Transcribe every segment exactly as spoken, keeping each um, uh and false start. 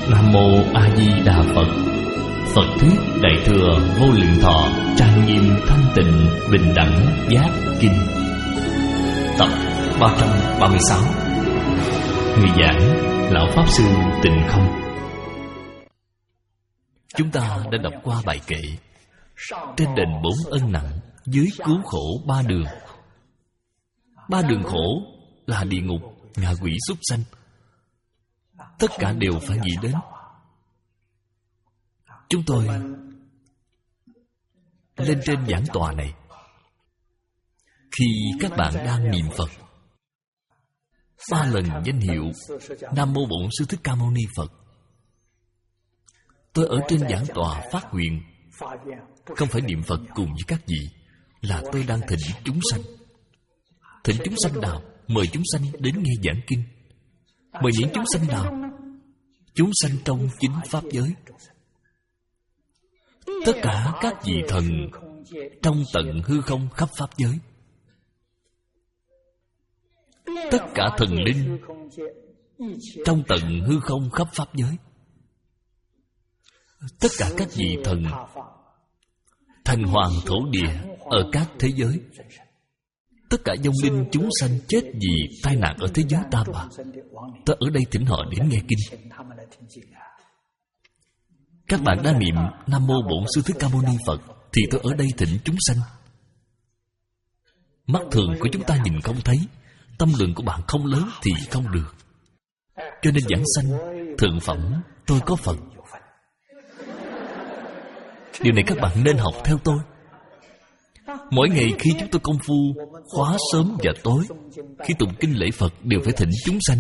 Nam Mô A Di Đà Phật. Phật thuyết Đại thừa Vô Lượng Thọ trang nghiêm thanh tịnh bình đẳng giác kinh. Tập ba trăm ba mươi sáu. Người giảng Lão Pháp Sư Tịnh Không. Chúng ta đã đọc qua bài kệ trên đền bốn ân nặng, dưới cứu khổ ba đường. Ba đường khổ là địa ngục, ngạ quỷ, súc sanh. Tất cả đều phải nghĩ đến. Chúng tôi lên trên giảng tòa này, khi các bạn đang niệm Phật ba lần danh hiệu Nam Mô Bổn Sư Thích Ca Mâu Ni Phật, tôi ở trên giảng tòa phát nguyện, không phải niệm Phật cùng với các vị, là tôi đang thỉnh chúng sanh. Thỉnh chúng sanh nào? Mời chúng sanh đến nghe giảng kinh. Mời những chúng sanh nào? Chúng sanh trong chính pháp giới. Tất cả các vị thần trong tận hư không khắp pháp giới. Tất cả thần linh trong tận hư không khắp pháp giới. Tất cả các vị thần thành hoàng thổ địa ở các thế giới. Tất cả vong linh chúng sanh chết vì tai nạn ở thế giới tam bạc, tôi ở đây thỉnh họ đến nghe kinh. Các bạn đã niệm Nam Mô Bổn Sư Thích Ca Mâu Ni Phật, thì tôi ở đây thỉnh chúng sanh. Mắt thường của chúng ta nhìn không thấy, tâm lượng của bạn không lớn thì không được. Cho nên giảng sanh thượng phẩm tôi có phần. Điều này các bạn nên học theo tôi. Mỗi ngày khi chúng tôi công phu khóa sớm và tối, khi tụng kinh lễ Phật đều phải thỉnh chúng sanh.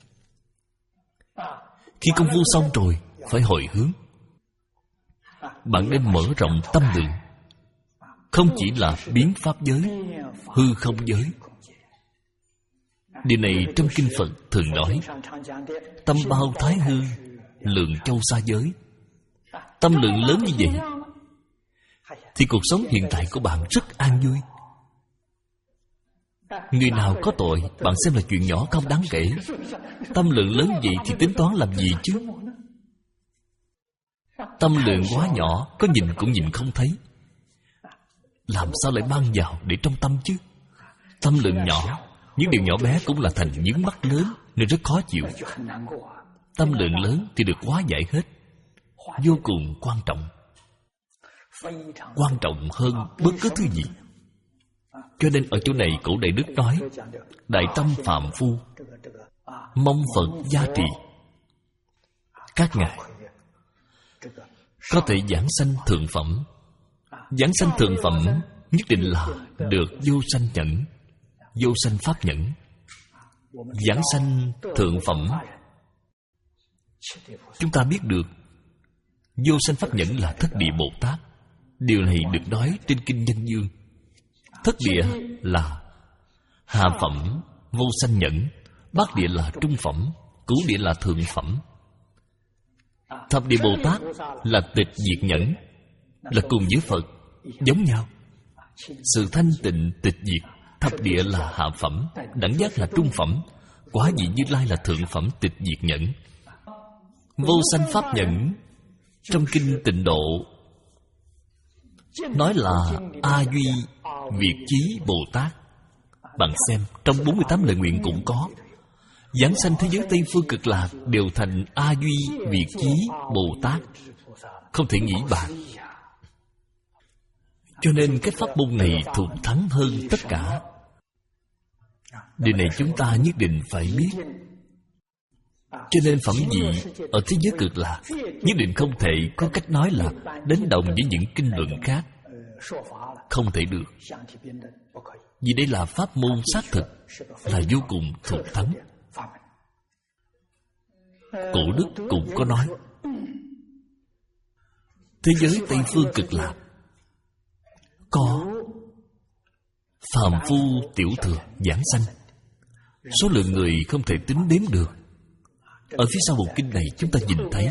Khi công phu xong rồi phải hồi hướng. Bạn nên mở rộng tâm lượng, không chỉ là biến pháp giới, hư không giới. Điều này trong kinh Phật thường nói: tâm bao thái hư, lượng châu xa giới. Tâm lượng lớn như vậy thì cuộc sống hiện tại của bạn rất an vui. Người nào có tội, bạn xem là chuyện nhỏ không đáng kể. Tâm lượng lớn vậy thì tính toán làm gì chứ? Tâm lượng quá nhỏ, có nhìn cũng nhìn không thấy, làm sao lại mang vào để trong tâm chứ? Tâm lượng nhỏ, những điều nhỏ bé cũng là thành những mắt lớn, nên rất khó chịu. Tâm lượng lớn thì được hóa giải hết, vô cùng quan trọng, quan trọng hơn bất cứ thứ gì. Cho nên ở chỗ này cổ Đại Đức nói: đại tâm phạm phu, mong Phật gia trì. Các ngài có thể giảng sanh thượng phẩm. Giảng sanh thượng phẩm nhất định là được vô sanh nhẫn, vô sanh pháp nhẫn. Giảng sanh thượng phẩm, chúng ta biết được vô sanh pháp nhẫn là Thất Địa Bồ Tát. Điều này được nói trên kinh Nhân Dương. Thất địa là hạ phẩm vô sanh nhẫn, bát địa là trung phẩm, cửu địa là thượng phẩm. Thập địa Bồ Tát là tịch diệt nhẫn, là cùng với Phật giống nhau. Sự thanh tịnh tịch diệt. Thập địa là hạ phẩm, đẳng giác là trung phẩm, quả vị Như Lai là thượng phẩm tịch diệt nhẫn. Vô sanh pháp nhẫn trong kinh Tịnh Độ nói là A Duy Việt Chí Bồ Tát. Bạn xem, trong bốn mươi tám lời nguyện cũng có. Giảng sanh thế giới Tây Phương Cực Lạc đều thành A Duy Việt Chí Bồ Tát, không thể nghĩ bàn. Cho nên cái pháp môn này thuộc thắng hơn tất cả. Điều này chúng ta nhất định phải biết. Cho nên phẩm vị ở thế giới Cực Lạc nhất định không thể có cách nói là đánh đồng với những kinh luận khác. Không thể được. Vì đây là pháp môn xác thực, là vô cùng thuộc thắng. Cổ Đức cũng có nói: thế giới Tây Phương Cực Lạc có phàm phu tiểu thừa giảng sanh, số lượng người không thể tính đếm được. Ở phía sau bộ kinh này chúng ta nhìn thấy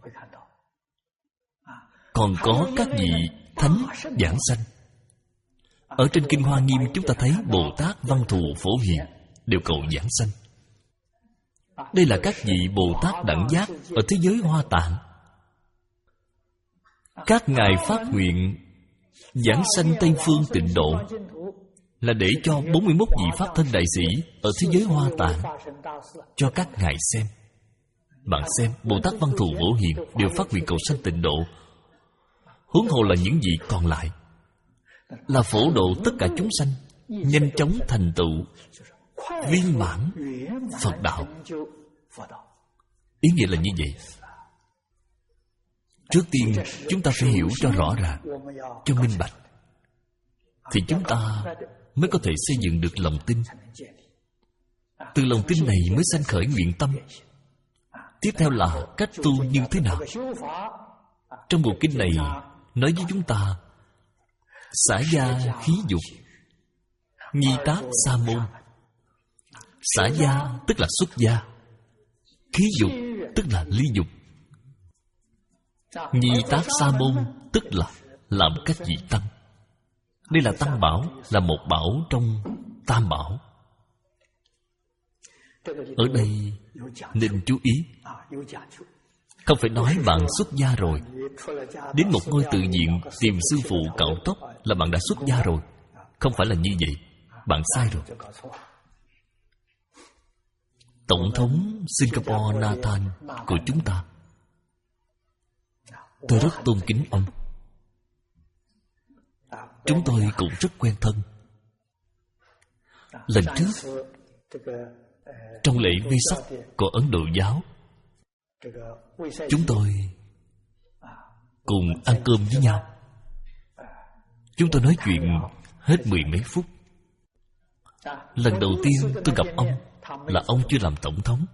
còn có các vị thánh giảng sanh. Ở trên kinh Hoa Nghiêm chúng ta thấy Bồ Tát Văn Thù Phổ Hiền đều cầu giảng sanh. Đây là các vị Bồ Tát đẳng giác ở thế giới Hoa Tạng. Các ngài phát nguyện giảng sanh Tây Phương Tịnh Độ là để cho bốn mươi mốt vị Pháp thân đại sĩ ở thế giới Hoa Tạng cho các ngài xem. Bạn xem, Bồ Tát Văn Thù Bổ Hiền đều phát nguyện cầu sanh tịnh độ, huống hồ là những vị còn lại, là phổ độ tất cả chúng sanh nhanh chóng thành tựu viên mãn Phật đạo. Ý nghĩa là như vậy. Trước tiên chúng ta phải hiểu cho rõ ràng, cho minh bạch, thì chúng ta mới có thể xây dựng được lòng tin. Từ lòng tin này mới sanh khởi nguyện tâm. Tiếp theo là cách tu như thế nào. Trong bộ kinh này nói với chúng ta xả gia khí dục, nhi tác sa môn. Xả gia tức là xuất gia, khí dục tức là ly dục, nhi tác sa môn tức là làm cách vị tăng. Đây là tăng bảo, là một bảo trong tam bảo. Ở đây nên chú ý, không phải nói bạn xuất gia rồi, đến một ngôi tự viện tìm sư phụ cạo tóc là bạn đã xuất gia rồi. Không phải là như vậy. Bạn sai rồi. Tổng thống Singapore Nathan của chúng ta, tôi rất tôn kính ông. Chúng tôi cũng rất quen thân. Lần trước trong lễ Vesak của Ấn Độ giáo, chúng tôi cùng ăn cơm với nhau. Chúng tôi nói chuyện hết mười mấy phút. Lần đầu tiên tôi gặp ông là ông chưa làm tổng thống.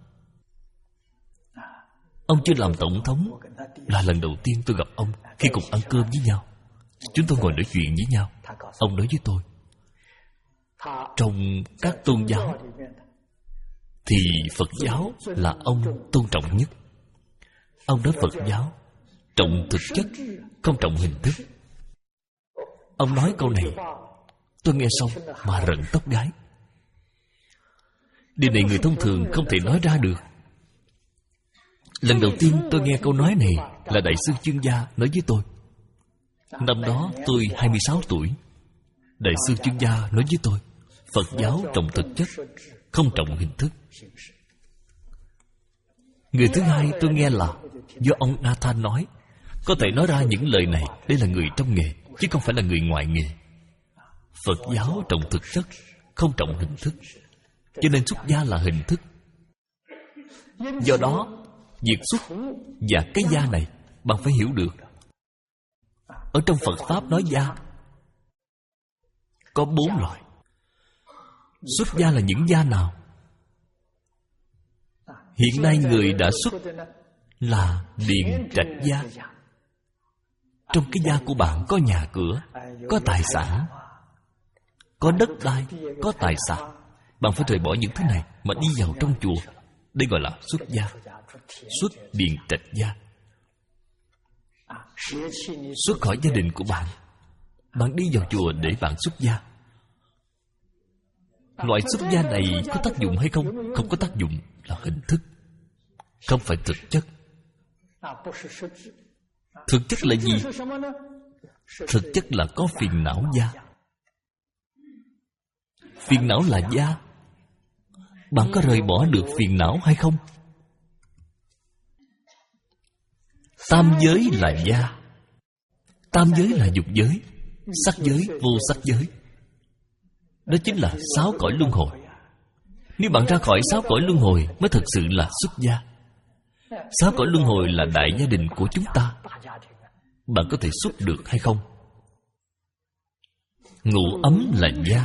Ông chưa làm tổng thống là lần đầu tiên tôi gặp ông. Khi cùng ăn cơm với nhau, chúng tôi ngồi nói chuyện với nhau. Ông nói với tôi, trong các tôn giáo thì Phật giáo là ông tôn trọng nhất. Ông nói Phật giáo trọng thực chất, không trọng hình thức. Ông nói câu này, tôi nghe xong mà rợn tóc gáy. Điều này người thông thường không thể nói ra được. Lần đầu tiên tôi nghe câu nói này là Đại sư Chương Gia nói với tôi. Năm đó tôi hai mươi sáu tuổi. Đại sư Chương Gia nói với tôi, Phật giáo trọng thực chất, không trọng hình thức. Người thứ hai tôi nghe là do ông Nathan nói. Có thể nói ra những lời này, đây là người trong nghề, chứ không phải là người ngoài nghề. Phật giáo trọng thực chất, không trọng hình thức, cho nên xuất gia là hình thức. Do đó, việc xuất và cái gia này bạn phải hiểu được. Ở trong Phật Pháp nói gia có bốn loại. Xuất gia là những gia nào? Hiện nay người đã xuất là điền trạch gia. Trong cái gia của bạn có nhà cửa, có tài sản, có đất đai, có tài sản. Bạn phải rời bỏ những thứ này mà đi vào trong chùa. Đây gọi là xuất gia. Xuất điền trạch gia. Xuất khỏi gia đình của bạn, bạn đi vào chùa để bạn xuất gia. Loại xuất gia này có tác dụng hay không? Không có tác dụng, là hình thức, không phải thực chất. Thực chất là gì? Thực chất là có phiền não gia. Phiền não là gia. Bạn có rời bỏ được phiền não hay không? Tam giới là gia. Tam giới là dục giới, sắc giới, vô sắc giới. Đó chính là sáu cõi luân hồi. Nếu bạn ra khỏi sáu cõi luân hồi mới thực sự là xuất gia. Sáu cõi luân hồi là đại gia đình của chúng ta. Bạn có thể xuất được hay không? Ngủ ấm là gia.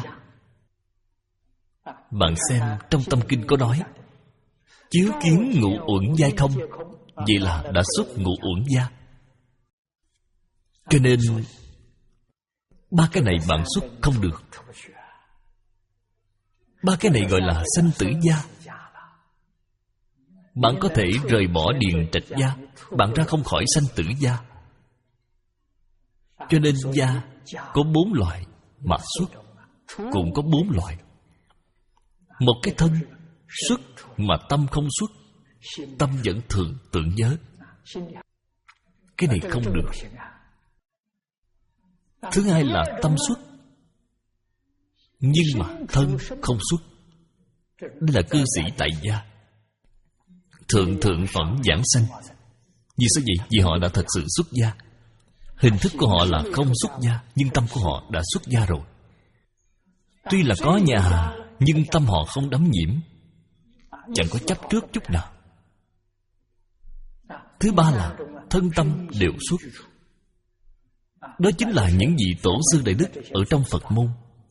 Bạn xem trong tâm kinh có nói, chiếu kiến ngũ uẩn giai không. Vậy là đã xuất ngũ uẩn gia. Cho nên ba cái này bạn xuất không được. Ba cái này gọi là sanh tử gia. Bạn có thể rời bỏ điền trạch gia, bạn ra không khỏi sanh tử gia. Cho nên gia có bốn loại, mà xuất cũng có bốn loại. Một cái thân Xuất mà tâm không xuất, tâm vẫn thường tưởng nhớ. Cái này không được. Thứ hai là tâm xuất, nhưng mà thân không xuất. Đây là cư sĩ tại gia, thượng thượng phẩm giảng sanh. Vì sao vậy? Vì họ đã thật sự xuất gia. Hình thức của họ là không xuất gia, nhưng tâm của họ đã xuất gia rồi. Tuy là có nhà, nhưng tâm họ không đắm nhiễm, chẳng có chấp trước chút nào. Thứ ba là thân tâm đều xuất. Đó chính là những vị tổ sư đại đức ở trong Phật môn.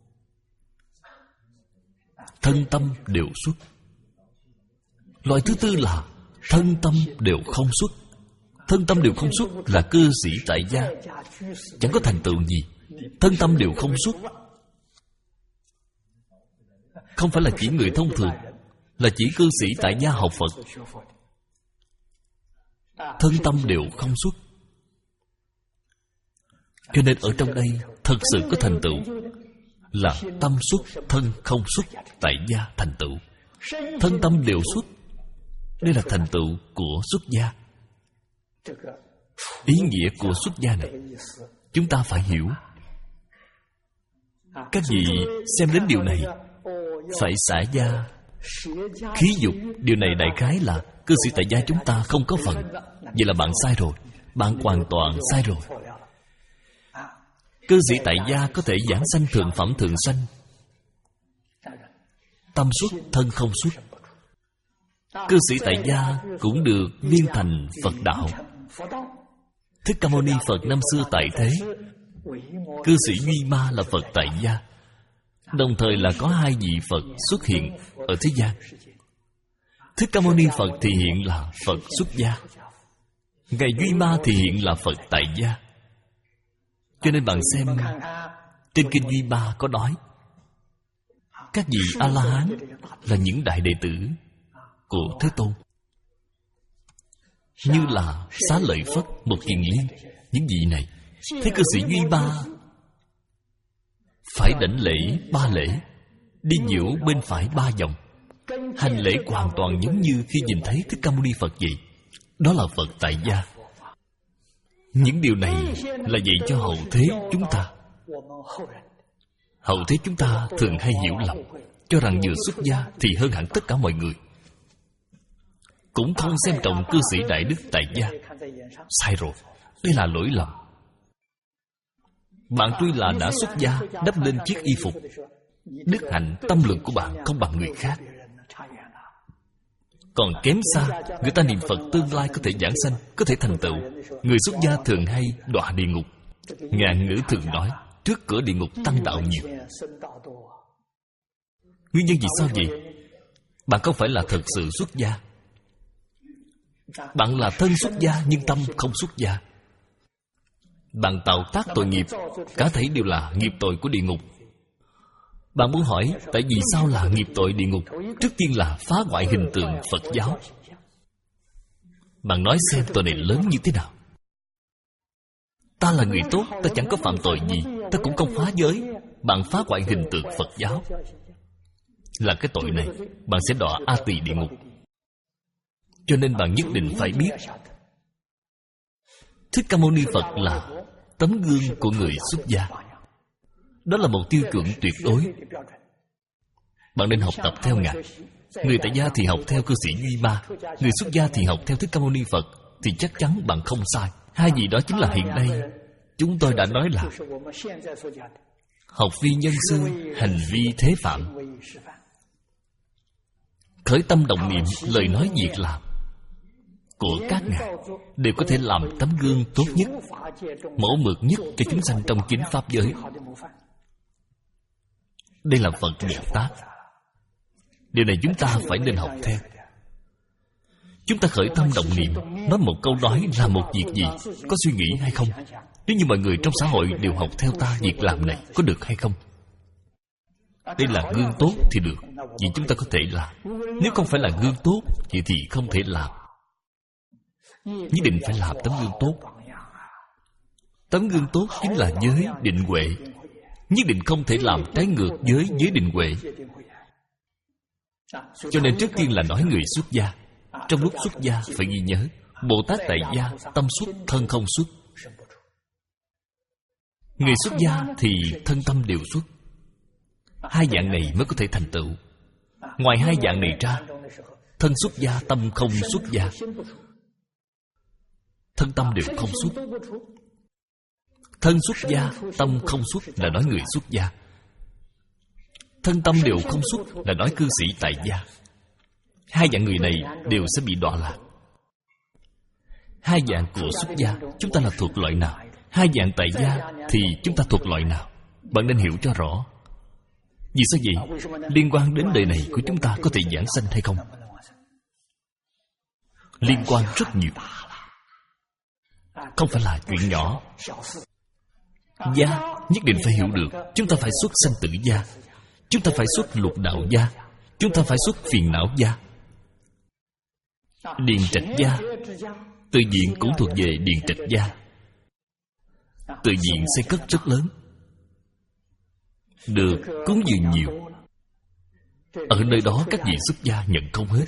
Thân tâm đều xuất. Loại thứ tư là thân tâm đều không xuất. Thân tâm đều không xuất là cư sĩ tại gia, chẳng có thành tựu gì. Thân tâm đều không xuất không phải là chỉ người thông thường, là chỉ cư sĩ tại gia học Phật. Thân tâm đều không xuất. Cho nên ở trong đây thật sự có thành tựu là tâm xuất, thân không xuất, tại gia thành tựu. Thân tâm đều xuất. Đây là thành tựu của xuất gia. Ý nghĩa của xuất gia này chúng ta phải hiểu. Các vị xem đến điều này phải xả gia khí dục. Điều này đại khái là cư sĩ tại gia chúng ta không có phần. Vậy là bạn sai rồi. Bạn hoàn toàn sai rồi. Cư sĩ tại gia có thể giảng sanh thượng phẩm thượng sanh. Tâm xuất, thân không xuất. Cư sĩ tại gia cũng được viên thành Phật đạo. Thích Ca Mâu Ni Phật năm xưa tại thế, cư sĩ Duy Ma là Phật tại gia. Đồng thời là có hai vị Phật xuất hiện ở thế gian. Thích Ca Mâu Ni Phật thì hiện là Phật xuất gia, Ngài Duy Ma thì hiện là Phật tại gia. Cho nên bạn xem trên kinh Duy Ma có nói các vị A-la-hán là những đại đệ tử của Thế Tôn, như là Xá Lợi Phất, Một Kiền Liên. Những vị này thế cư sĩ Duy Ma phải đảnh lễ ba lễ, đi nhiễu bên phải ba vòng, hành lễ hoàn toàn giống như khi nhìn thấy Thích Ca Mâu Ni Phật vậy. Đó là Phật tại gia. Những điều này là dạy cho hậu thế chúng ta. Hậu thế chúng ta thường hay hiểu lầm, cho rằng vừa xuất gia thì hơn hẳn tất cả mọi người, cũng không xem trọng cư sĩ đại đức tại gia. Sai rồi. Đây là lỗi lầm. Bạn tuy là đã xuất gia, đắp lên chiếc y phục, đức hạnh tâm lượng của bạn không bằng người khác, còn kém xa. Người ta niệm Phật tương lai có thể giảng sanh, có thể thành tựu. Người xuất gia thường hay đọa địa ngục. Ngạn ngữ thường nói trước cửa địa ngục tăng đạo nhiều. Nguyên nhân vì sao vậy? Bạn không phải là thật sự xuất gia. Bạn là thân xuất gia nhưng tâm không xuất gia. Bạn tạo tác tội nghiệp, cả thảy đều là nghiệp tội của địa ngục. Bạn muốn hỏi tại vì sao là nghiệp tội địa ngục? Trước tiên là phá hoại hình tượng Phật giáo. Bạn nói xem tội này lớn như thế nào. Ta là người tốt, ta chẳng có phạm tội gì, ta cũng không phá giới. Bạn phá hoại hình tượng Phật giáo, là cái tội này, bạn sẽ đọa A Tỳ địa ngục. Cho nên bạn nhất định phải biết Thích Ca Mâu Ni Phật là tấm gương của người xuất gia. Đó là một tiêu chuẩn tuyệt đối. Bạn nên học tập theo Ngài. Người tại gia thì học theo cư sĩ Duy Ma, người xuất gia thì học theo Thích Ca Mâu Ni Phật, thì chắc chắn bạn không sai. Hai vị đó chính là hiện nay chúng tôi đã nói là học vi nhân sư, hành vi thế phạm. Khởi tâm động niệm, lời nói việc làm của các ngài đều có thể làm tấm gương tốt nhất, mẫu mực nhất cho chúng sanh trong chính pháp giới. Đây là Phật Bồ Tát. Điều này chúng ta phải nên học theo. Chúng ta khởi tâm động niệm, nói một câu nói, làm một việc gì, có suy nghĩ hay không? Nếu như mọi người trong xã hội đều học theo ta việc làm này, có được hay không? Đây là gương tốt thì được, vì chúng ta có thể làm. Nếu không phải là gương tốt, vậy thì không thể làm. Nhất định phải làm tấm gương tốt. Tấm gương tốt chính là giới định huệ. Nhất định không thể làm trái ngược với giới định huệ. Cho nên trước tiên là nói người xuất gia. Trong lúc xuất gia phải ghi nhớ, Bồ Tát tại gia tâm xuất, thân không xuất. Người xuất gia thì thân tâm đều xuất. Hai dạng này mới có thể thành tựu. Ngoài hai dạng này ra, thân xuất gia, tâm không xuất gia. Thân tâm đều không xuất. Thân xuất gia, tâm không xuất là nói người xuất gia. Thân tâm đều không xuất là nói cư sĩ tại gia. Hai dạng người này đều sẽ bị đọa lạc. Hai dạng của xuất gia chúng ta là thuộc loại nào? Hai dạng tại gia thì chúng ta thuộc loại nào? Bạn nên hiểu cho rõ. Vì sao vậy? Liên quan đến đời này của chúng ta có thể giảng sanh hay không? Liên quan rất nhiều. Không phải là chuyện nhỏ. Gia nhất định phải hiểu được. Chúng ta phải xuất sanh tử gia. Chúng ta phải xuất lục đạo gia. Chúng ta phải xuất phiền não gia. Điền trạch gia tự diện cũng thuộc về điền trạch gia. Tự diện xây cất rất lớn, được cúng dường nhiều. Ở nơi đó các vị xuất gia nhận không hết.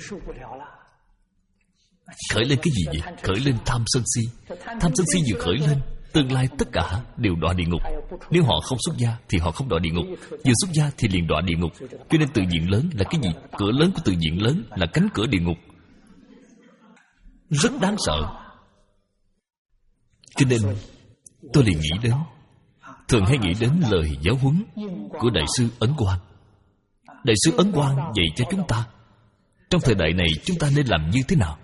Khởi lên cái gì vậy? Khởi lên tham sân si. Tham sân si vừa khởi lên, tương lai tất cả đều đọa địa ngục. Nếu họ không xuất gia thì họ không đọa địa ngục. Vừa xuất gia thì liền đọa địa ngục. Cho nên tự diện lớn là cái gì? Cửa lớn của tự diện lớn là cánh cửa địa ngục. Rất đáng sợ. Cho nên tôi liền nghĩ đến, thường hay nghĩ đến lời giáo huấn của Đại sư Ấn Quang. Đại sư Ấn Quang dạy cho chúng ta, trong thời đại này chúng ta nên làm như thế nào?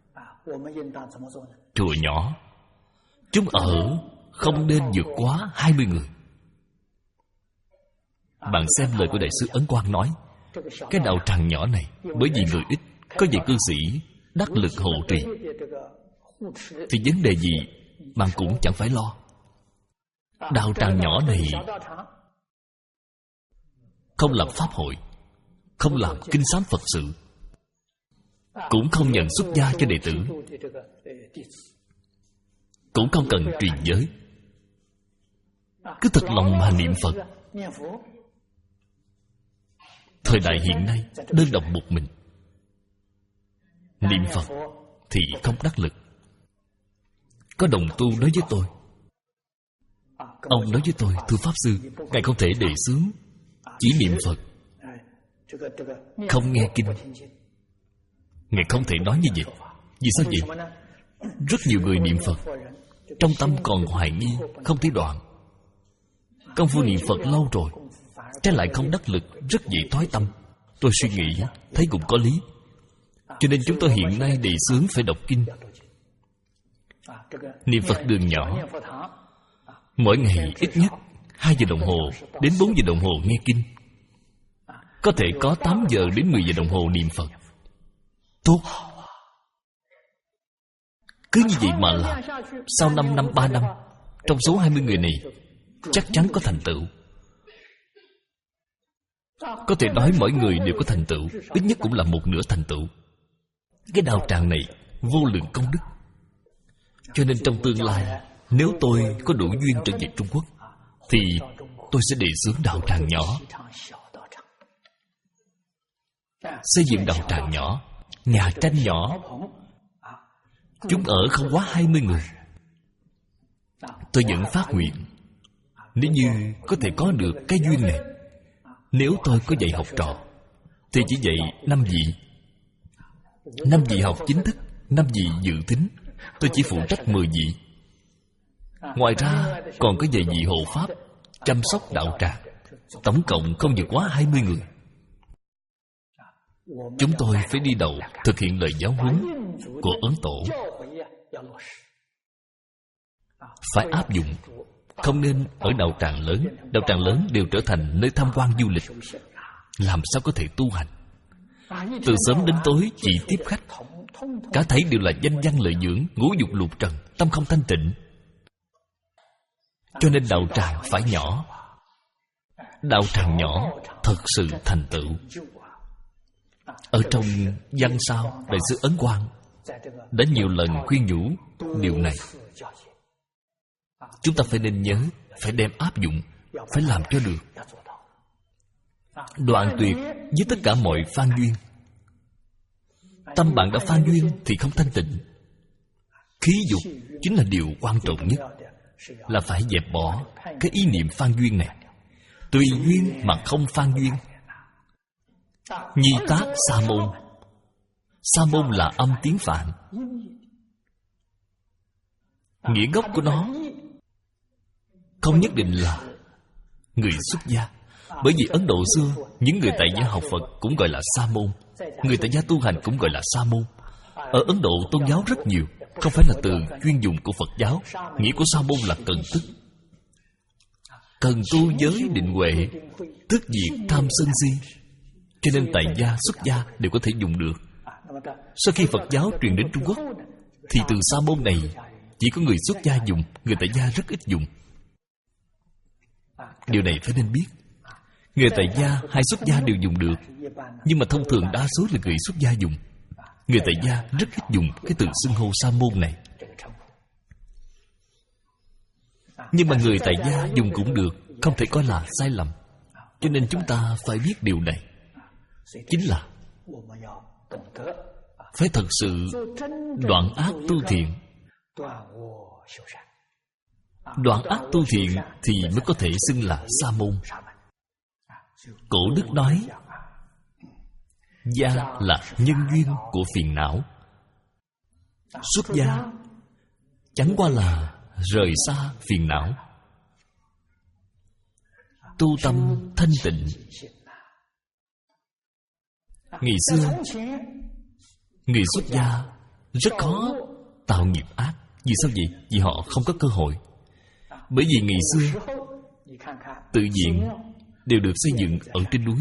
Chùa nhỏ, chúng ở không nên vượt quá hai mươi người. Bạn xem lời của Đại sư Ấn Quang nói, cái đạo tràng nhỏ này, bởi vì người ít, có vài cư sĩ đắc lực hộ trì, thì vấn đề gì bạn cũng chẳng phải lo. Đạo tràng nhỏ này không làm pháp hội, không làm kinh sám Phật sự, cũng không nhận xuất gia cho đệ tử, cũng không cần truyền giới, cứ thật lòng mà niệm Phật. Thời đại hiện nay đơn độc một mình niệm Phật thì không đắc lực. Có đồng tu nói với tôi, ông nói với tôi, thưa Pháp Sư, ngài không thể đề xướng chỉ niệm Phật, không nghe kinh. Ngài không thể nói như vậy. Vì sao vậy? Rất nhiều người niệm Phật, trong tâm còn hoài nghi, không thấy đoạn. Công phu niệm Phật lâu rồi, trái lại không đắc lực, rất dễ thoái tâm. Tôi suy nghĩ, thấy cũng có lý. Cho nên chúng tôi hiện nay đề xướng phải đọc kinh. Niệm Phật đường nhỏ, mỗi ngày ít nhất hai giờ đồng hồ đến bốn giờ đồng hồ nghe kinh. Có thể có tám giờ đến mười giờ đồng hồ niệm Phật. Tốt. Cứ như vậy mà làm, sau năm năm, ba năm, trong số hai mươi người này chắc chắn có thành tựu. Có thể nói mỗi người đều có thành tựu, ít nhất cũng là một nửa thành tựu. Cái đạo tràng này vô lượng công đức. Cho nên trong tương lai, nếu tôi có đủ duyên trở về Trung Quốc, thì tôi sẽ đề xướng đạo tràng nhỏ, xây dựng đạo tràng nhỏ, nhà tranh nhỏ, chúng ở không quá hai mươi người. Tôi vẫn phát nguyện, nếu như có thể có được cái duyên này, nếu tôi có dạy học trò, thì chỉ dạy năm vị. Năm vị học chính thức, năm vị dự tính. Tôi chỉ phụ trách mười vị. Ngoài ra còn có vài vị hộ pháp, chăm sóc đạo tràng. Tổng cộng không vượt quá hai mươi người. Chúng tôi phải đi đầu thực hiện lời giáo huấn của Ấn Tổ, phải áp dụng. Không nên ở đạo tràng lớn. Đạo tràng lớn đều trở thành nơi tham quan du lịch, làm sao có thể tu hành. Từ sớm đến tối chỉ tiếp khách, cả thảy đều là danh văn lợi dưỡng, ngũ dục lục trần, tâm không thanh tịnh. Cho nên đạo tràng phải nhỏ. Đạo tràng nhỏ thật sự thành tựu. Ở trong văn sao, Đại sư Ấn Quang đã nhiều lần khuyên nhủ điều này. Chúng ta phải nên nhớ, phải đem áp dụng, phải làm cho được. Đoạn tuyệt với tất cả mọi phan duyên, Tâm bạn đã phan duyên thì không thanh tịnh. Khí dục chính là điều quan trọng nhất, là phải dẹp bỏ cái ý niệm phan duyên này. Tùy duyên mà không phan duyên. Nhi tác sa môn. Sa môn là âm tiếng Phạn. Nghĩa gốc của nó không nhất định là người xuất gia. Bởi vì Ấn Độ xưa, những người tại gia học Phật cũng gọi là sa môn, người tại gia tu hành cũng gọi là sa môn. Ở Ấn Độ tôn giáo rất nhiều, không phải là từ chuyên dụng của Phật giáo. Nghĩa của sa môn là cần tức. Cần tu giới định huệ, tức diệt tham sân si. Cho nên tại gia, xuất gia đều có thể dùng được. Sau khi Phật giáo truyền đến Trung Quốc, thì từ sa môn này chỉ có người xuất gia dùng, người tại gia rất ít dùng. Điều này phải nên biết. Người tại gia hay xuất gia đều dùng được, nhưng mà thông thường đa số là người xuất gia dùng. Người tại gia rất ít dùng cái từ xưng hô sa môn này. Nhưng mà người tại gia dùng cũng được, không thể coi là sai lầm. Cho nên chúng ta phải biết điều này. Chính là phải thật sự đoạn ác tu thiện. Đoạn ác tu thiện thì mới có thể xưng là sa môn. Cổ đức nói, gia là nhân duyên của phiền não. Xuất gia chẳng qua là rời xa phiền não, tu tâm thanh tịnh. Ngày xưa, người xuất gia rất khó tạo nghiệp ác. Vì sao vậy? Vì họ không có cơ hội. Bởi vì ngày xưa tự viện đều được xây dựng ở trên núi,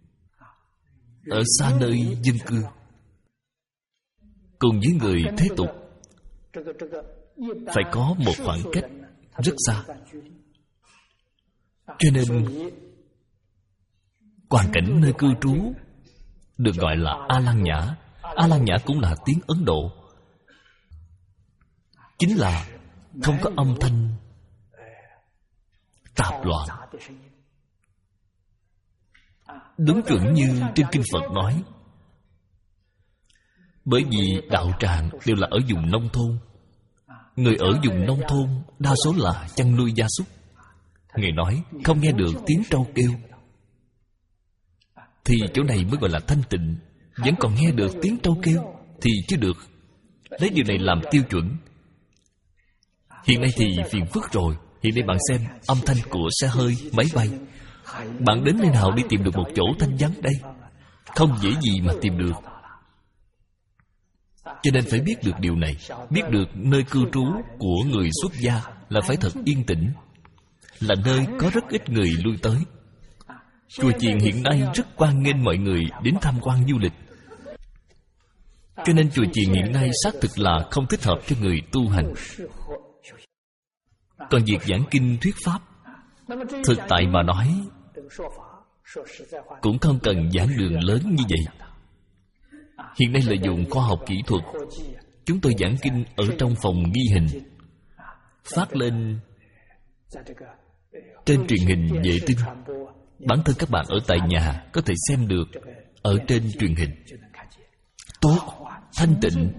ở xa nơi dân cư, cùng với người thế tục phải có một khoảng cách rất xa. Cho nên hoàn cảnh nơi cư trú được gọi là A Lan Nhã. A Lan Nhã cũng là tiếng Ấn Độ, chính là không có âm thanh tạp loạn. Đúng chuẩn như trên kinh Phật nói. Bởi vì đạo tràng đều là ở vùng nông thôn. Người ở vùng nông thôn đa số là chăn nuôi gia súc. Ngài nói không nghe được tiếng trâu kêu, thì chỗ này mới gọi là thanh tịnh. Vẫn còn nghe được tiếng trâu kêu thì chưa được. Lấy điều này làm tiêu chuẩn. Hiện nay thì phiền phức rồi. Hiện nay bạn xem âm thanh của xe hơi, máy bay. Bạn đến nơi nào đi tìm được một chỗ thanh vắng đây? Không dễ gì mà tìm được. Cho nên phải biết được điều này. Biết được nơi cư trú của người xuất gia là phải thật yên tĩnh, là nơi có rất ít người lui tới. Chùa chiền hiện nay rất hoan nghênh mọi người đến tham quan du lịch. Cho nên chùa chiền hiện nay xác thực là không thích hợp cho người tu hành. Còn việc giảng kinh thuyết pháp, thực tại mà nói, cũng không cần giảng đường lớn như vậy. Hiện nay lợi dụng khoa học kỹ thuật, chúng tôi giảng kinh ở trong phòng ghi hình, phát lên trên truyền hình vệ tinh. Bản thân các bạn ở tại nhà có thể xem được ở trên truyền hình. Tốt, thanh tịnh.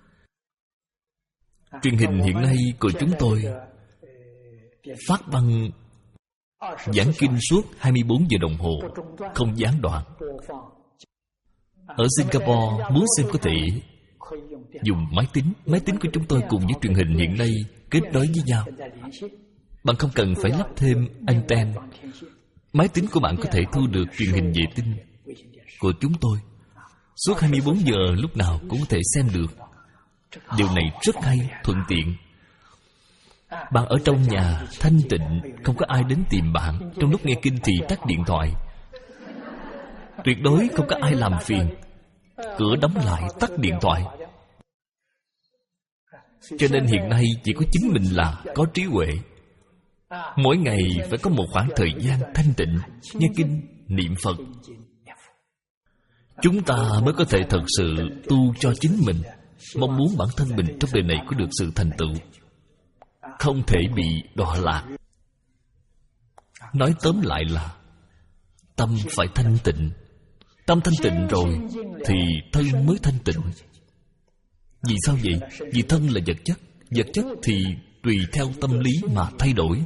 Truyền hình hiện nay của chúng tôi phát băng giảng kinh suốt hai mươi bốn giờ đồng hồ, không gián đoạn. Ở Singapore muốn xem có thể dùng máy tính. Máy tính của chúng tôi cùng với truyền hình hiện nay kết nối với nhau. Bạn không cần phải lắp thêm anten. Máy tính của bạn có thể thu được truyền hình vệ tinh của chúng tôi. Suốt hai mươi bốn giờ lúc nào cũng có thể xem được. Điều này rất hay, thuận tiện. Bạn ở trong nhà thanh tịnh, không có ai đến tìm bạn. Trong lúc nghe kinh thì tắt điện thoại. Tuyệt đối không có ai làm phiền. Cửa đóng lại, tắt điện thoại. Cho nên hiện nay chỉ có chính mình là có trí huệ. Mỗi ngày phải có một khoảng thời gian thanh tịnh, nghe kinh, niệm Phật. Chúng ta mới có thể thật sự tu cho chính mình. Mong muốn bản thân mình trong đời này có được sự thành tựu, không thể bị đọa lạc. Nói tóm lại là tâm phải thanh tịnh. Tâm thanh tịnh rồi thì thân mới thanh tịnh. Vì sao vậy? Vì thân là vật chất. Vật chất thì tùy theo tâm lý mà thay đổi.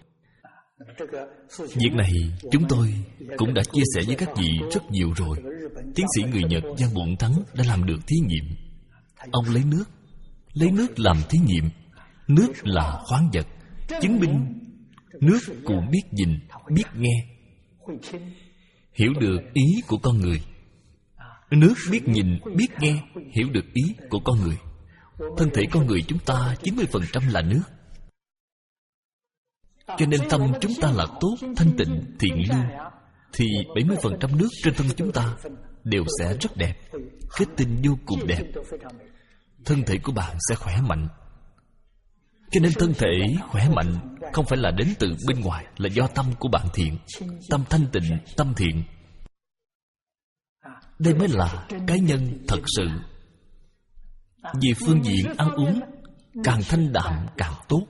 Việc này chúng tôi cũng đã chia sẻ với các vị rất nhiều rồi. Tiến sĩ người Nhật Giang Bụng Thắng đã làm được thí nghiệm. Ông lấy nước Lấy nước làm thí nghiệm. Nước là khoáng vật, chứng minh nước cũng biết nhìn, biết nghe, hiểu được ý của con người. Nước biết nhìn, biết nghe, hiểu được ý của con người. Thân thể con người chúng ta chín mươi phần trăm là nước. Cho nên tâm chúng ta là tốt, thanh tịnh, thiện lương, thì bảy mươi phần trăm nước trên thân chúng ta đều sẽ rất đẹp, kết tinh vô cùng đẹp. Thân thể của bạn sẽ khỏe mạnh. Cho nên thân thể khỏe mạnh không phải là đến từ bên ngoài, là do tâm của bạn thiện. Tâm thanh tịnh, tâm thiện. Đây mới là cái nhân thật sự. Về phương diện ăn uống, càng thanh đạm càng tốt.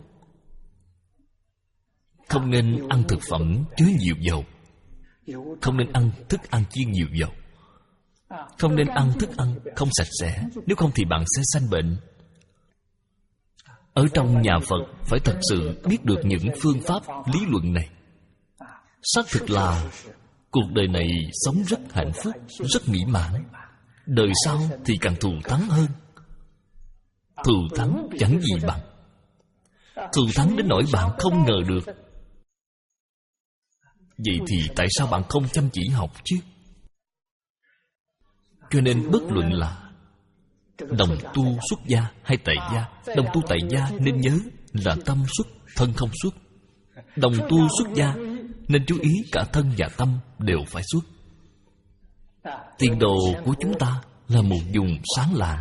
Không nên ăn thực phẩm chứa nhiều dầu. Không nên ăn thức ăn chiên nhiều dầu. Không nên ăn thức ăn không sạch sẽ, nếu không thì bạn sẽ sanh bệnh. Ở trong nhà Phật phải thật sự biết được những phương pháp lý luận này. Xác thực là cuộc đời này sống rất hạnh phúc, rất mỹ mãn. Đời sau thì càng thù thắng hơn. Thù thắng chẳng gì bằng. Thù thắng đến nỗi bạn không ngờ được. Vậy thì tại sao bạn không chăm chỉ học chứ? Cho nên bất luận là đồng tu xuất gia hay tại gia, đồng tu tại gia nên nhớ là tâm xuất, thân không xuất. Đồng tu xuất gia nên chú ý cả thân và tâm đều phải xuất. Tiền đồ của chúng ta là một vùng sáng lạng.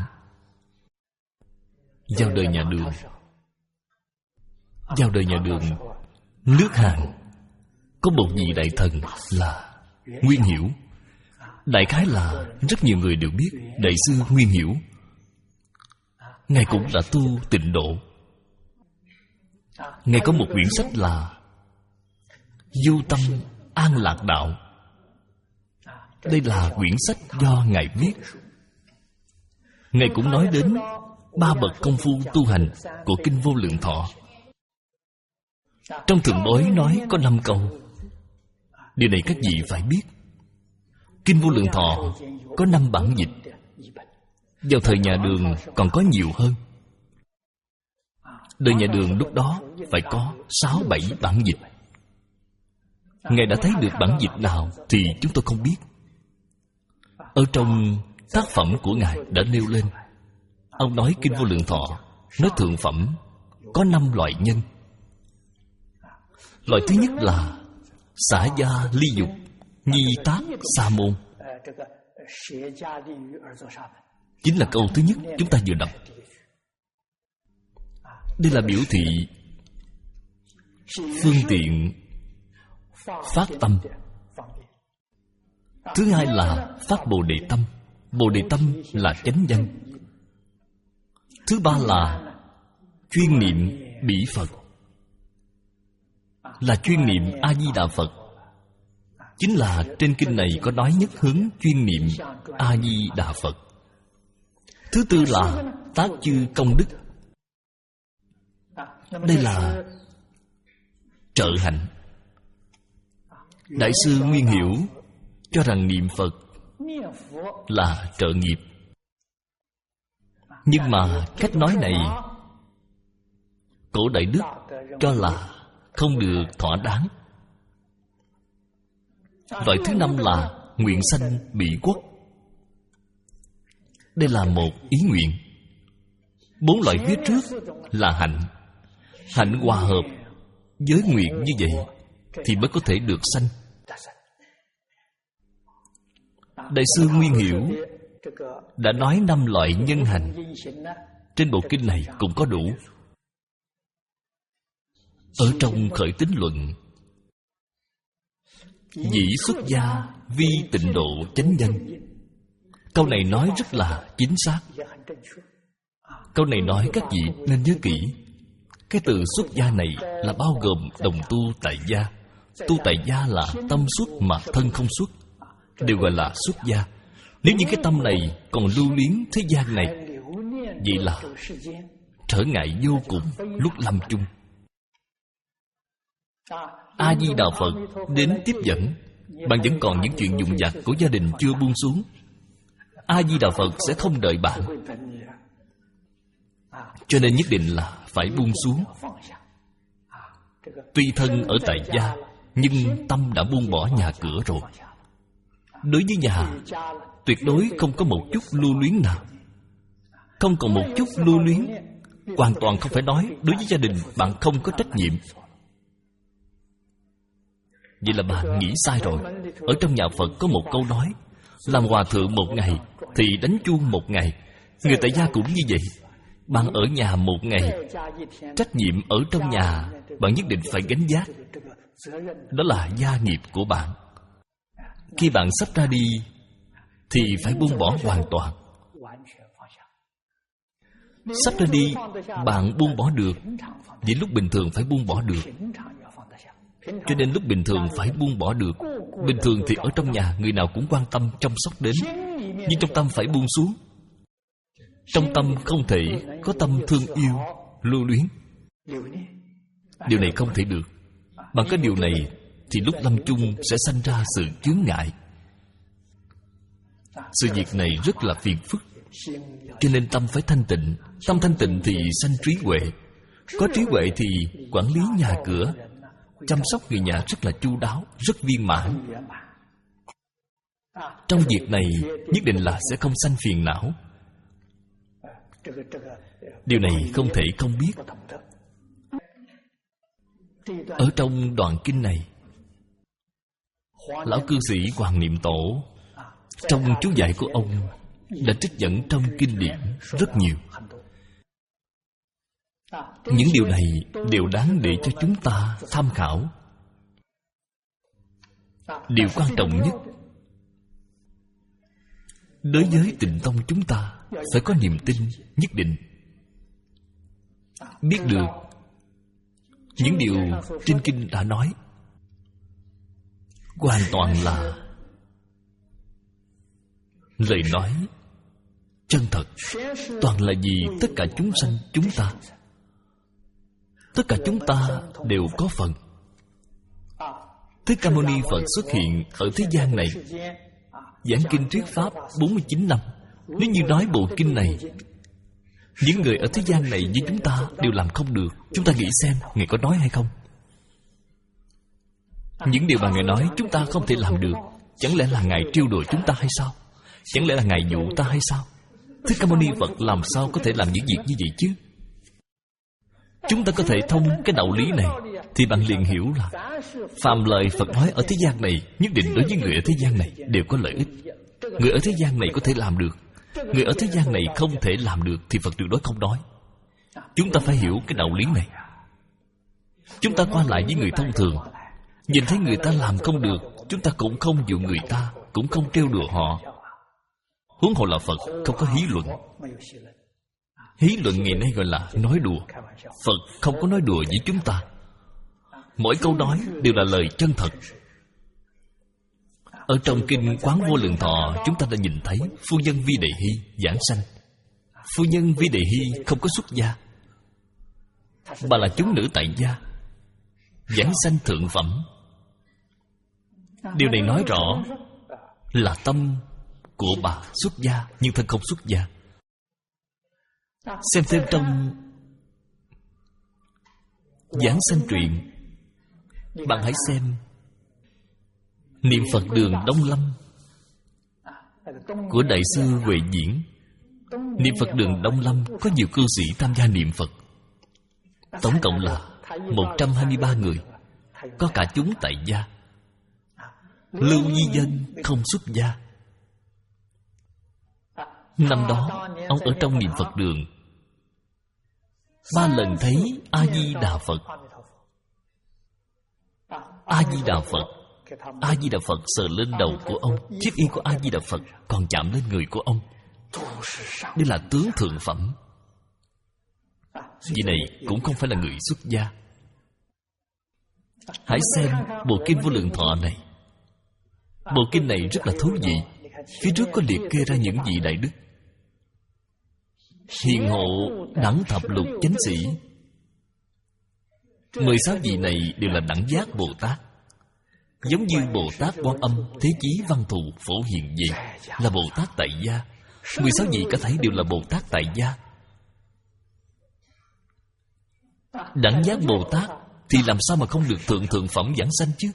Vào đời nhà Đường Vào đời nhà Đường nước Hàn có một vị đại thần là Nguyên Hiểu. Đại khái là rất nhiều người đều biết Đại sư Nguyên Hiểu. Ngài cũng là tu tịnh độ. Ngài có một quyển sách là Du Tâm An Lạc Đạo. Đây là quyển sách do Ngài viết. Ngài cũng nói đến ba bậc công phu tu hành của Kinh Vô Lượng Thọ. Trong Thượng Bối nói có năm câu. Điều này các vị phải biết. Kinh Vô Lượng Thọ có năm bản dịch. Vào thời nhà Đường còn có nhiều hơn. Đời nhà Đường lúc đó phải có sáu bảy bản dịch. Ngài đã thấy được bản dịch nào thì chúng tôi không biết. Ở trong tác phẩm của Ngài đã nêu lên. Ông nói Kinh Vô Lượng Thọ nói thượng phẩm có năm loại nhân. Loại thứ nhất là xả gia ly dục, nhi tác sa môn. Chính là câu thứ nhất chúng ta vừa đọc. Đây là biểu thị phương tiện phát tâm. Thứ hai là phát Bồ Đề tâm. Bồ Đề tâm là chánh nhân. Thứ ba là chuyên niệm bỉ Phật, là chuyên niệm A-di-đà Phật. Chính là trên kinh này có nói nhất hướng chuyên niệm A-di-đà Phật. Thứ tư là tác chư công đức. Đây là trợ hạnh. Đại sư Nguyên Hiểu cho rằng niệm Phật là trợ nghiệp. Nhưng mà cách nói này Cổ Đại Đức cho là không được thỏa đáng. Loại thứ năm là nguyện sanh bị quốc. Đây là một ý nguyện. Bốn loại phía trước là hạnh. Hạnh hòa hợp với nguyện như vậy thì mới có thể được sanh. Đại sư Nguyên Hiểu đã nói năm loại nhân hành. Trên bộ kinh này cũng có đủ. Ở trong Khởi Tín Luận, dĩ xuất gia vi tịnh độ chánh nhân. Câu này nói rất là chính xác. Câu này nói các vị nên nhớ kỹ. Cái từ xuất gia này là bao gồm đồng tu tại gia. Tu tại gia là tâm xuất mà thân không xuất, đều gọi là xuất gia. Nếu như cái tâm này còn lưu luyến thế gian này, vậy là trở ngại vô cùng lúc lâm chung. A-di-đà Phật đến tiếp dẫn, bạn vẫn còn những chuyện vụn vặt của gia đình chưa buông xuống. A-di-đà Phật sẽ không đợi bạn, cho nên nhất định là phải buông xuống. Tuy thân ở tại gia, nhưng tâm đã buông bỏ nhà cửa rồi. Đối với nhà, tuyệt đối không có một chút lưu luyến nào. Không còn một chút lưu luyến. Hoàn toàn không phải nói đối với gia đình bạn không có trách nhiệm. Vậy là bạn nghĩ sai rồi. Ở trong nhà Phật có một câu nói: làm hòa thượng một ngày thì đánh chuông một ngày. Người tại gia cũng như vậy. Bạn ở nhà một ngày, trách nhiệm ở trong nhà bạn nhất định phải gánh vác. Đó là gia nghiệp của bạn. Khi bạn sắp ra đi thì phải buông bỏ hoàn toàn. Sắp ra đi bạn buông bỏ được, vì lúc bình thường phải buông bỏ được. Cho nên lúc bình thường phải buông bỏ được. Bình thường thì ở trong nhà người nào cũng quan tâm chăm sóc đến, nhưng trong tâm phải buông xuống. Trong tâm không thể có tâm thương yêu, lưu luyến. Điều này không thể được. Bằng cái điều này thì lúc lâm chung sẽ sanh ra sự chướng ngại. Sự việc này rất là phiền phức. Cho nên tâm phải thanh tịnh. Tâm thanh tịnh thì sanh trí huệ. Có trí huệ thì quản lý nhà cửa, chăm sóc người nhà rất là chu đáo, rất viên mãn. Trong việc này nhất định là sẽ không sanh phiền não. Điều này không thể không biết. Ở trong đoạn kinh này, lão cư sĩ Hoàng Niệm Tổ trong chú giải của ông đã trích dẫn trong kinh điển rất nhiều. Những điều này đều đáng để cho chúng ta tham khảo. Điều quan trọng nhất đối với tịnh tông chúng ta phải có niềm tin nhất định. Biết được những điều trên kinh đã nói hoàn toàn là lời nói chân thật. Toàn là vì tất cả chúng sanh chúng ta, tất cả chúng ta đều có phần. Thích Ca Mâu Ni Phật xuất hiện ở thế gian này, giảng kinh thuyết pháp bốn mươi chín năm. Nếu như nói bộ kinh này, những người ở thế gian này như chúng ta đều làm không được, chúng ta nghĩ xem Ngài có nói hay không? Những điều mà Ngài nói chúng ta không thể làm được, chẳng lẽ là Ngài trêu đùa chúng ta hay sao? Chẳng lẽ là Ngài dụ ta hay sao? Thích Ca Mâu Ni Phật làm sao có thể làm những việc như vậy chứ? Chúng ta có thể thông cái đạo lý này thì bạn liền hiểu là phàm lời Phật nói ở thế gian này, nhất định đối với người ở thế gian này đều có lợi ích. Người ở thế gian này có thể làm được, người ở thế gian này không thể làm được thì Phật tuyệt đối không nói. Chúng ta phải hiểu cái đạo lý này. Chúng ta qua lại với người thông thường, nhìn thấy người ta làm không được, chúng ta cũng không dụ người ta, cũng không trêu đùa họ. Huống hồ là Phật không có hí luận. Hí luận ngày nay gọi là nói đùa. Phật không có nói đùa với chúng ta. Mỗi câu nói đều là lời chân thật. Ở trong kinh Quán Vô Lượng Thọ, chúng ta đã nhìn thấy phu nhân Vi Đề Hy giảng sanh. Phu nhân Vi Đề Hy không có xuất gia, bà là chúng nữ tại gia, giảng sanh thượng phẩm. Điều này nói rõ là tâm của bà xuất gia nhưng thân không xuất gia. Xem thêm trong giảng sanh truyện, bạn hãy xem Niệm Phật đường Đông Lâm của Đại sư Huệ Diễn. Niệm Phật đường Đông Lâm có nhiều cư sĩ tham gia niệm Phật, tổng cộng là một trăm hai mươi ba người, có cả chúng tại gia. Lưu Di Dân không xuất gia. Năm đó ông ở trong niệm Phật đường, ba lần thấy A-di-đà Phật. A-di-đà Phật, A-di-đà Phật sờ lên đầu của ông, chiếc y của A-di-đà Phật còn chạm lên người của ông. Đây là tướng thượng phẩm. Vị này cũng không phải là người xuất gia. Hãy xem bộ kinh Vô Lượng Thọ này. Bộ kinh này rất là thú vị. Phía trước có liệt kê ra những vị đại đức hiền hộ đẳng thập lục chánh sĩ. Mười sáu vị này đều là đẳng giác Bồ Tát. Giống như Bồ Tát Quan Âm, Thế Chí, Văn Thù, Phổ Hiền vậy, là Bồ Tát tại gia. Mười sáu vị cả thảy đều là Bồ Tát tại gia. Đẳng giác Bồ Tát thì làm sao mà không được thượng thượng phẩm giảng sanh chứ?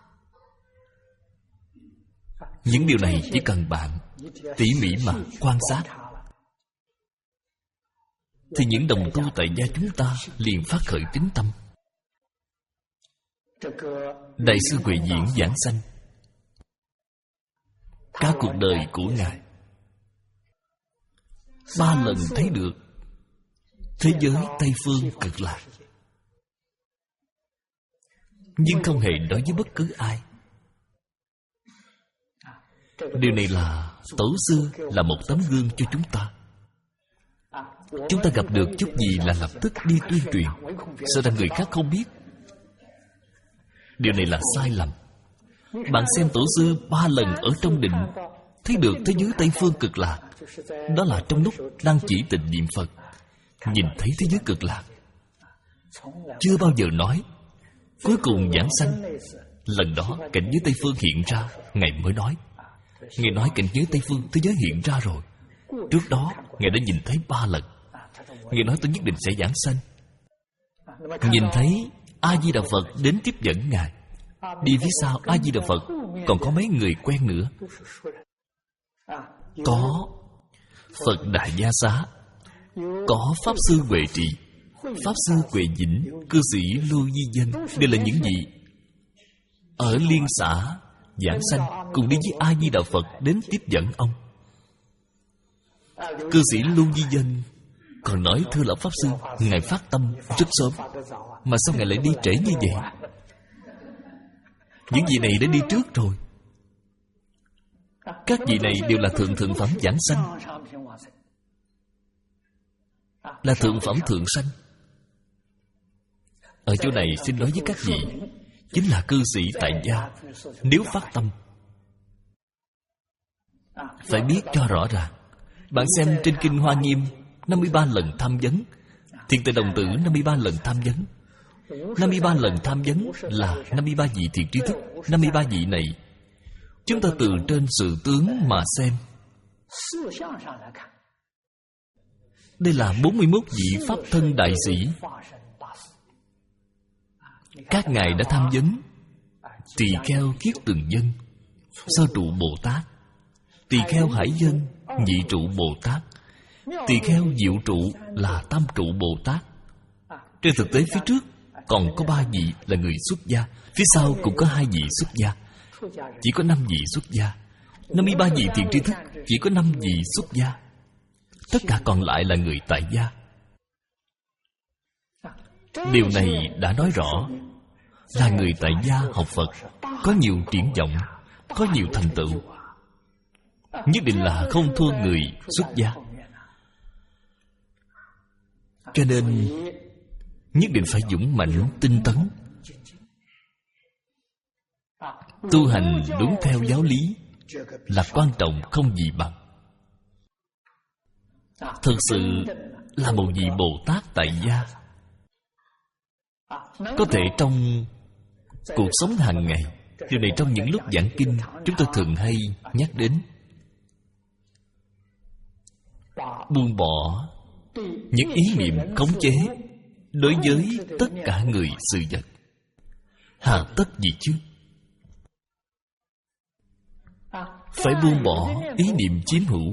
Những điều này chỉ cần bạn tỉ mỉ mà quan sát, thì những đồng tu tại gia chúng ta liền phát khởi tín tâm. Đại sư Huệ Diễn giảng sanh, cả cuộc đời của Ngài ba lần thấy được thế giới Tây Phương Cực Lạc, nhưng không hề nói với bất cứ ai. Điều này là tổ sư là một tấm gương cho chúng ta. Chúng ta gặp được chút gì là lập tức đi tuyên truyền, sợ rằng người khác không biết. Điều này là sai lầm. Bạn xem tổ sư ba lần ở trong định thấy được thế giới Tây Phương Cực Lạc, đó là trong lúc đang chỉ tịnh niệm Phật, nhìn thấy thế giới Cực Lạc. Chưa bao giờ nói. Cuối cùng giảng sanh, lần đó cảnh giới Tây Phương hiện ra, Ngài mới nói. Ngài nói cảnh giới Tây Phương thế giới hiện ra rồi. Trước đó Ngài đã nhìn thấy ba lần. Ngài nói tôi nhất định sẽ giảng sanh. Nhìn thấy A-di-đà Phật đến tiếp dẫn Ngài. Đi phía sau A-di-đà Phật còn có mấy người quen nữa. Có Phật Đại Gia Xá, có Pháp Sư Huệ Trị, Pháp Sư Huệ Vĩnh, cư sĩ Lưu Di Dân. Đều là những vị ở liên xã giảng sanh, cùng đi với A-di-đà Phật đến tiếp dẫn ông. Cư sĩ Lưu Di Dân còn nói: thưa lão Pháp Sư, Ngài phát tâm rất sớm, mà sao Ngài lại đi trễ như vậy? Những vị này đã đi trước rồi. Các vị này đều là thượng thượng phẩm giảng sanh, là thượng phẩm thượng sanh. Ở chỗ này xin nói với các vị, chính là cư sĩ tại gia, nếu phát tâm phải biết cho rõ ràng. Bạn xem trên Kinh Hoa Nghiêm, năm mươi ba lần tham vấn. Thiền Tề Đồng Tử năm mươi ba lần tham vấn. năm mươi ba lần tham vấn là năm mươi ba vị thiện tri thức. năm mươi ba vị này chúng ta từ trên sự tướng mà xem, đây là bốn mươi mốt vị Pháp thân đại sĩ. Các ngài đã tham vấn Tỳ Kheo Kiết Từng Dân, Sơ Trụ Bồ Tát, Tỳ Kheo Hải Dân, Nhị Trụ Bồ Tát, Tỳ Kheo Diệu Trụ là Tam Trụ Bồ Tát. Trên thực tế phía trước còn có ba vị là người xuất gia, phía sau cũng có hai vị xuất gia, chỉ có năm vị xuất gia. năm mươi ba vị thiện tri thức chỉ có năm vị xuất gia, tất cả còn lại là người tại gia. Điều này đã nói rõ là người tại gia học Phật có nhiều triển vọng, có nhiều thành tựu, nhất định là không thua người xuất gia. Cho nên nhất định phải dũng mãnh tinh tấn, tu hành đúng theo giáo lý là quan trọng không gì bằng. Thực sự là một vị Bồ Tát tại gia, có thể trong cuộc sống hàng ngày. Điều này trong những lúc giảng kinh chúng tôi thường hay nhắc đến. Buông bỏ những ý niệm khống chế đối với tất cả người sự vật, hà tất gì chứ? Phải buông bỏ ý niệm chiếm hữu,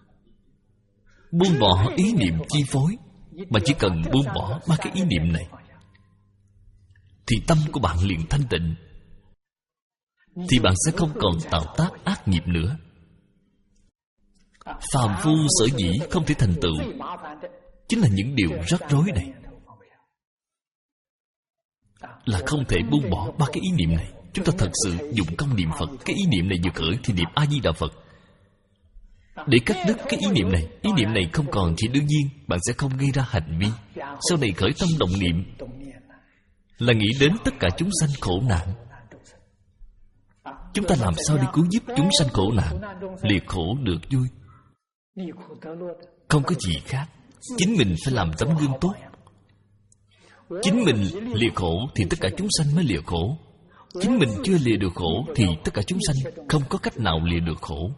buông bỏ ý niệm chi phối. Mà chỉ cần buông bỏ ba cái ý niệm này thì tâm của bạn liền thanh tịnh, thì bạn sẽ không còn tạo tác ác nghiệp nữa. Phàm phu sở dĩ không thể thành tựu chính là những điều rắc rối này, là không thể buông bỏ ba cái ý niệm này. Chúng ta thật sự dùng công niệm Phật, cái ý niệm này vừa khởi thì niệm A-di-đà Phật, để cắt đứt cái ý niệm này. Ý niệm này không còn thì đương nhiên bạn sẽ không gây ra hành vi. Sau này khởi tâm động niệm là nghĩ đến tất cả chúng sanh khổ nạn. Chúng ta làm sao để cứu giúp chúng sanh khổ nạn, liệt khổ được vui? Không có gì khác. Chính mình phải làm tấm gương tốt. Chính mình liệt khổ thì tất cả chúng sanh mới liệt khổ. Chính mình chưa lìa được khổ thì tất cả chúng sanh không có cách nào lìa được khổ.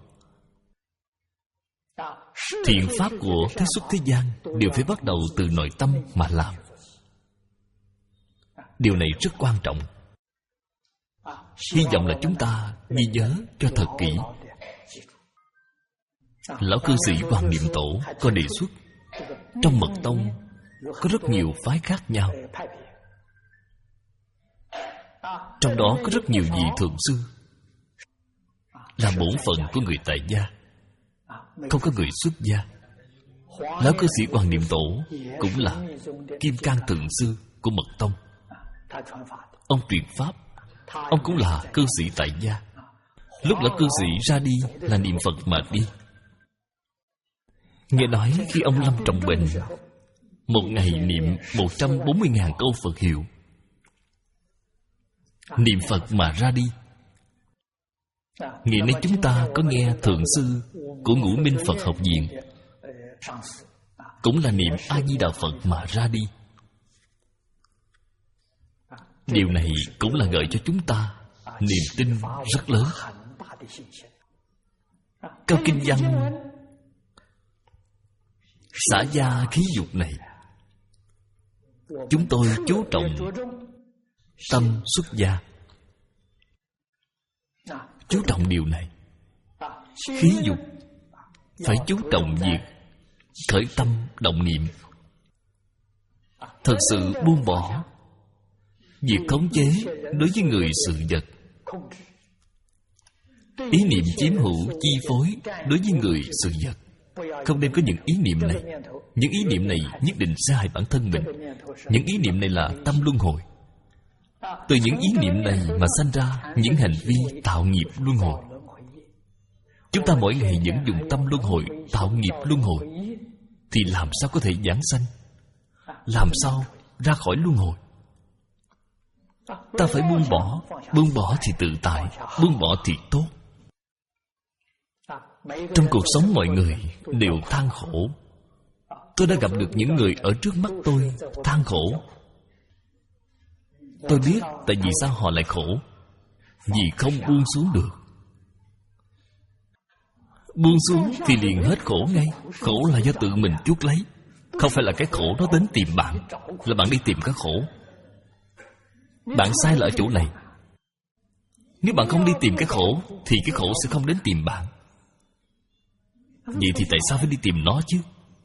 Thiện pháp của thế xuất thế gian đều phải bắt đầu từ nội tâm mà làm. Điều này rất quan trọng. Hy vọng là chúng ta ghi nhớ cho thật kỹ. Lão cư sĩ Hoàng Niệm Tổ có đề xuất trong Mật Tông có rất nhiều phái khác nhau. Trong đó có rất nhiều vị thượng sư là bổn phận của người tại gia, không có người xuất gia. Lão cư sĩ Hoàng Niệm Tổ cũng là Kim Cang Thượng sư của Mật Tông. Ông truyền pháp. Ông cũng là cư sĩ tại gia. Lúc lão cư sĩ ra đi là niệm Phật mà đi. Nghe nói khi ông lâm trọng bệnh, một ngày niệm một trăm bốn mươi nghìn câu Phật hiệu, niệm Phật mà ra đi. Ngày nay chúng ta có nghe thượng sư của Ngũ Minh Phật học viện cũng là niệm A Di Đà Phật mà ra đi. Điều này cũng là gợi cho chúng ta niềm tin rất lớn. Câu kinh văn xả gia khí dục này, chúng tôi chú trọng tâm xuất gia. Chú trọng điều này. Khí dục phải chú trọng việc khởi tâm động niệm, thật sự buông bỏ việc khống chế đối với người sự vật. Ý niệm chiếm hữu chi phối đối với người sự vật. Không nên có những ý niệm này. Những ý niệm này nhất định sẽ hại bản thân mình. Những ý niệm này là tâm luân hồi. Từ những ý niệm này mà sanh ra những hành vi tạo nghiệp luân hồi. Chúng ta mỗi ngày vẫn dùng tâm luân hồi tạo nghiệp luân hồi, thì làm sao có thể giảng sanh? Làm sao ra khỏi luân hồi? Ta phải buông bỏ. Buông bỏ thì tự tại, buông bỏ thì tốt. Trong cuộc sống mọi người đều than khổ. Tôi đã gặp được những người ở trước mắt tôi than khổ. Tôi biết tại vì sao họ lại khổ. Vì không buông xuống được. Buông xuống thì liền hết khổ ngay. Khổ là do tự mình chuốc lấy, không phải là cái khổ nó đến tìm bạn, là bạn đi tìm cái khổ. Bạn sai là ở chỗ này. Nếu bạn không đi tìm cái khổ thì cái khổ sẽ không đến tìm bạn. Vậy thì tại sao phải đi tìm nó chứ?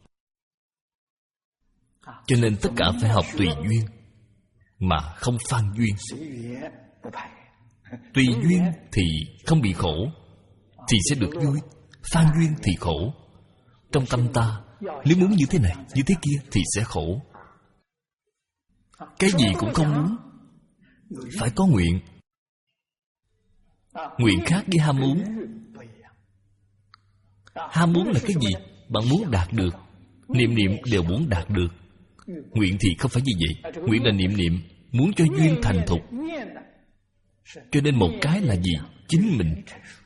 Cho nên tất cả phải học tùy duyên mà không phan duyên. Tùy duyên thì không bị khổ, thì sẽ được vui. Phan duyên thì khổ. Trong tâm ta, nếu muốn như thế này, như thế kia thì sẽ khổ. Cái gì cũng không muốn, phải có nguyện. Nguyện khác với ham muốn. Ham muốn là cái gì? Bạn muốn đạt được. Niệm niệm đều muốn đạt được. Nguyện thì không phải như vậy. Nguyện là niệm niệm, muốn cho duyên thành thục. Cho nên một cái là gì? Chính mình.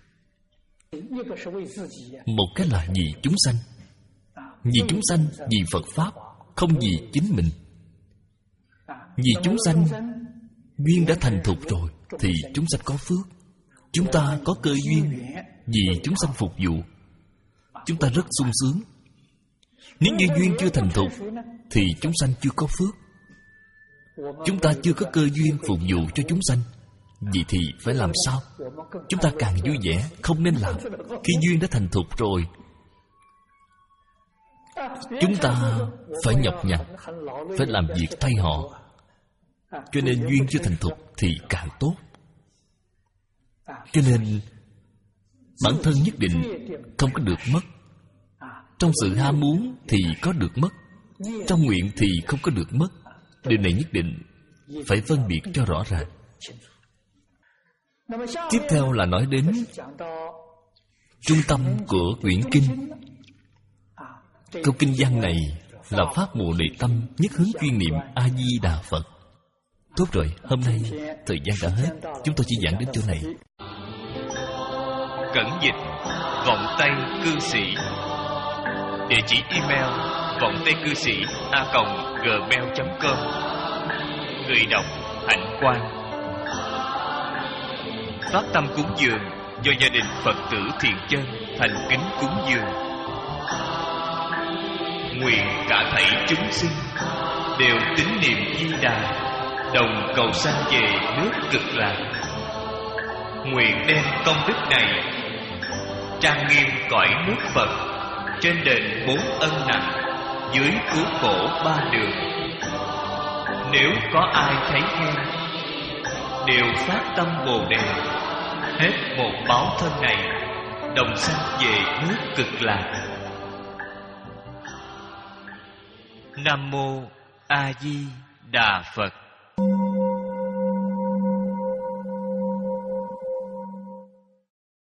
Một cái là vì chúng sanh. Vì chúng sanh, vì Phật Pháp, không vì chính mình. Vì chúng sanh, duyên đã thành thục rồi thì chúng sanh có phước. Chúng ta có cơ duyên vì chúng sanh phục vụ, chúng ta rất sung sướng. Nếu như duyên chưa thành thục thì chúng sanh chưa có phước. Chúng ta chưa có cơ duyên phục vụ cho chúng sanh. Vậy thì phải làm sao? Chúng ta càng vui vẻ, không nên làm. Khi duyên đã thành thục rồi, chúng ta phải nhọc nhằn, phải làm việc thay họ. Cho nên duyên chưa thành thục thì càng tốt. Cho nên bản thân nhất định không có được mất. Trong sự ham muốn thì có được mất, trong nguyện thì không có được mất. Điều này nhất định phải phân biệt cho rõ ràng. Tiếp theo là nói đến trung tâm của quyển kinh. Câu kinh văn này là pháp mộ đề tâm nhất hướng chuyên niệm A Di Đà Phật. Tốt rồi, hôm nay thời gian đã hết, chúng tôi chỉ giảng đến chỗ này. Cẩn dịch Vọng Tây Cư Sĩ. Địa chỉ email vọng tây cư sĩ a còng gmail chấm com. Người đọc Hạnh Quang. Phát tâm cúng dường do gia đình Phật tử Thiện Chân thành kính cúng dường. Nguyện cả thảy chúng sinh đều tín niệm Di Đà, đồng cầu sanh về nước Cực Lạc. Nguyện đem công đức này trang nghiêm cõi nước Phật, trên đền bốn ân nặng, dưới cứu khổ ba đường. Nếu có ai thấy nghe, đều phát tâm Bồ Đề, hết một báo thân này, đồng sanh về nước Cực Lạc. Nam mô A Di Đà Phật.